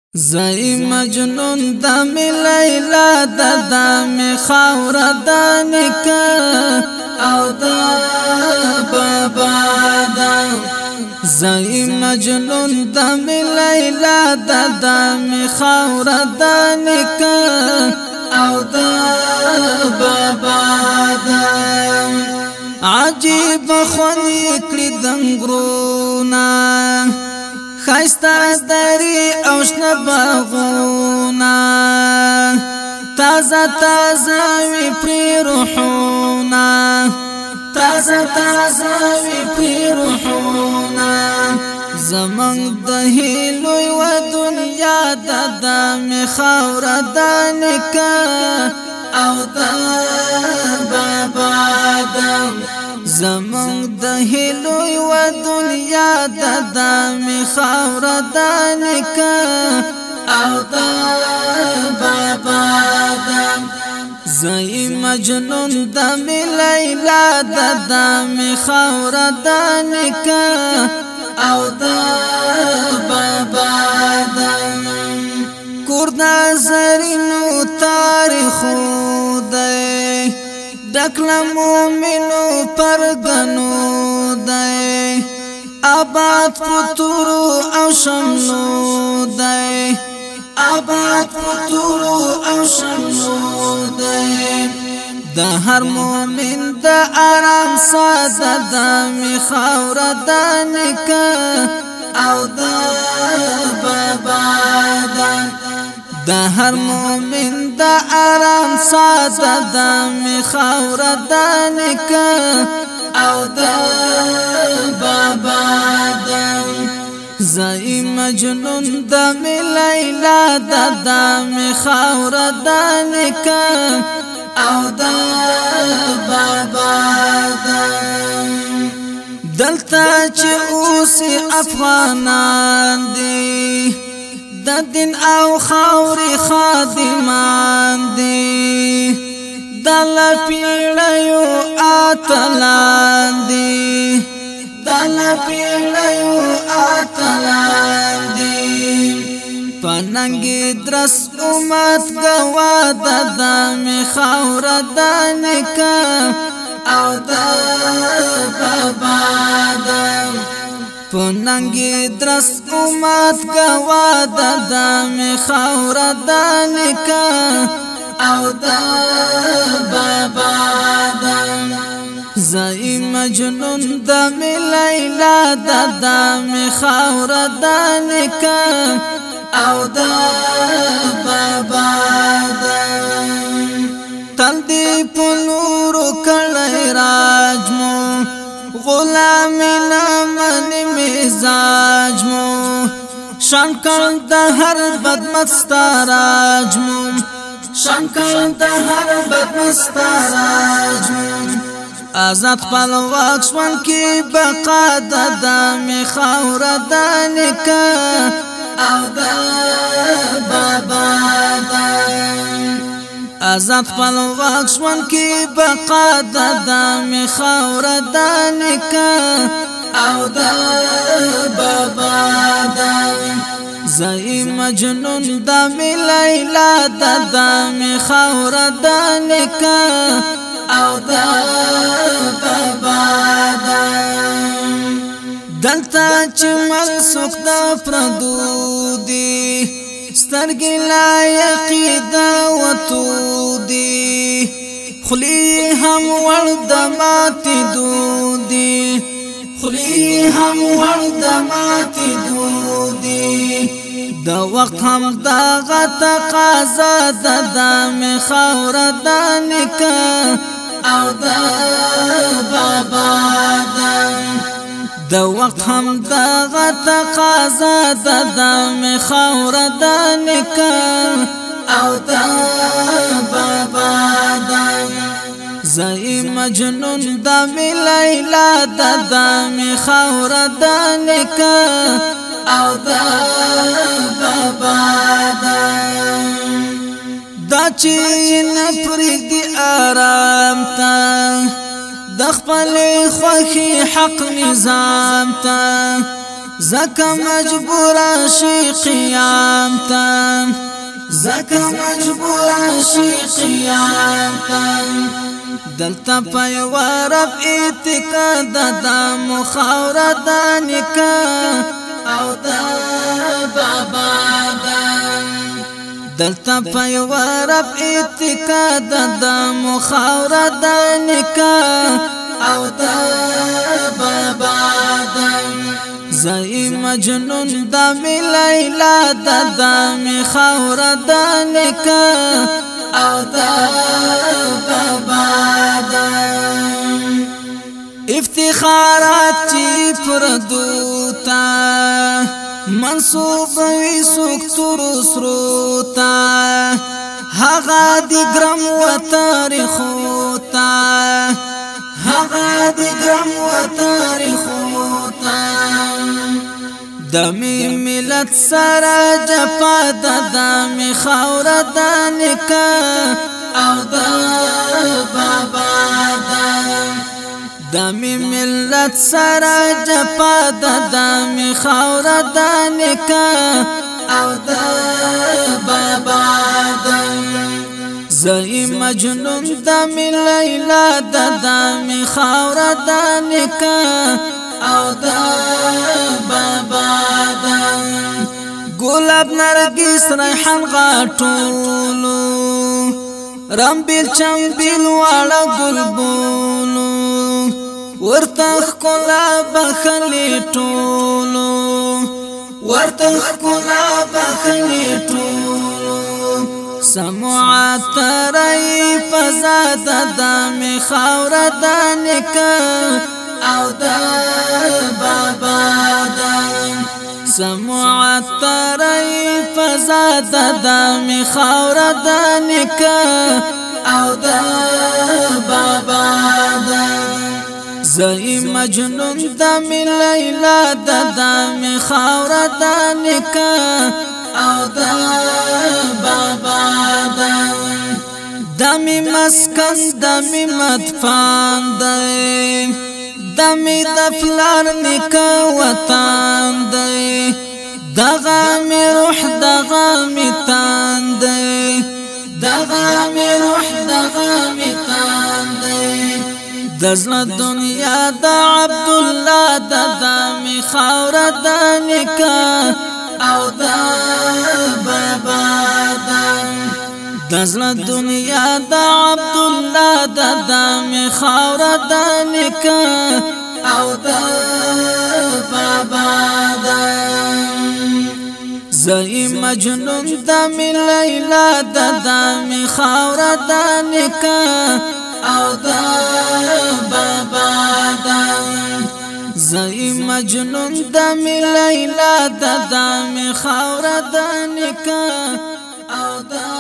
زئی مجنون د می لیلا د می خاور د نکا او د بابا د زئی مجنون د می لیلا د می خاور د نکا او د بابا د عجیب خونی کړي دنګرونا خایستا دری اوشن باغونا تازه تازه وی پری روحونا تازه تازه وی پری روحونا زمنګ د هیلوی و دنیا د می خاور د نکا او د بابا د زمنګ د هیلوی و دنیا د می خاور د نکا او د بابا د زئی مجنون د می لیلا د می خاور د نکا او د بابا د کور نظرینو تاریخو دی دکل مومنو پرگنو دی آباد پتورو او شملو دی آباد پتورو او شملو دی د هر مومن د آرام ساده د می خاور د نکا او د بابا د د هر مومن د آرام ساده د می خاور د نکا او د بابا د زئی مجنون د می لیلا د می خاور د نکا او د بابا د دلته چې اوس افغانان دي د دین او خاورې خادمان دي د لپیړیو اتلان دي د لپیړیو اتلان دي پننګي درس امت گوا د می خاور د نکا او د بابا د پننګي درس امت گوا د می خاور د نکا او د بابا د زئی مجنون د می لیلا د می خاور د نکا او د بابا د تل دی پنور کړه راج مو غلام من مزاج مو شان کړ د هر بد مستراج مو شان کړ د هر بد مستراج مو آزاد خپل واکشمن کی بقا د می خاور د نکا او د بابا د آزاد خپل واکشمن کی بقا د می خاور د نکا او د بابا د زئی مجنون د می لیلا د می خاور د نکا او د بابا د دلته چې مل سوک د پردو دی سترګې لایقې د وتو دی خلی هم ور د ماتې دو دی خلی هم ور د ماتې دو دی د وخت هم دغه تقاضا د می خاور د نکا او د بابا د د وخت هم دغه تقاضا د می خاور د نکا او د بابا د زئی مجنون د می لیلا د می خاور د نکا او د بابا د دا چې نه پرېږدي آرام ته د خپل خوښي حق نظام ته زکا مجبور شي قیام تا زکا مجبور شي قیام تا دلتا پای ورب اعتقاد دا مخاور دا نکا او دا بابا دا دلتا پای ورب اعتقاد دا مخاور دا نکا او دا بابا دا زئی مجنون دا می لیلا دا می خاور دا نکا او دا بابا دا افتخارات چی پردوتا منصوب وی سکتر سروتا هغا دی گرم و تاریخوتا هغا دی گرم و تاریخوتا دمی ملت سرا جپا دمی خور دانکا او دا بابا دا دمی ملت سرا جپا دمی خور دانکا او دا بابا دا زئی مجنون دمی لیلا دمی خور دانکا او دا بابا دا گلاب نرگس ریحان غاټولو رمبیل چمبیل واړه گلبولو ورته ښکلا بخلې ټولو ورته ښکلا بخلې ټولو سمعت رای فزاد دمې خاوره دانکه او دا بابا دا سمعت رای فزاد دمی خور دانکا او دا بابا دا زئی مجنون دمی لیلا دمی خور دانکا او دا بابا دا دمی مسکن دمی مدفان دی دمی دفلار نکا وطان دی دغا می روح دغا می تان دی دغا می روح دغا می تان دی دزل دنیا دا عبدالله دا می خور دا نکا او دا بابا دا دزل دنیا دا عبدالله دا می خور دا نکا او دا بابا دا زئی مجنون دمی لیلا دمی خور دا نکا او دا بابا دا زئی مجنون دمی لیلا دمی خور دا نکا او دا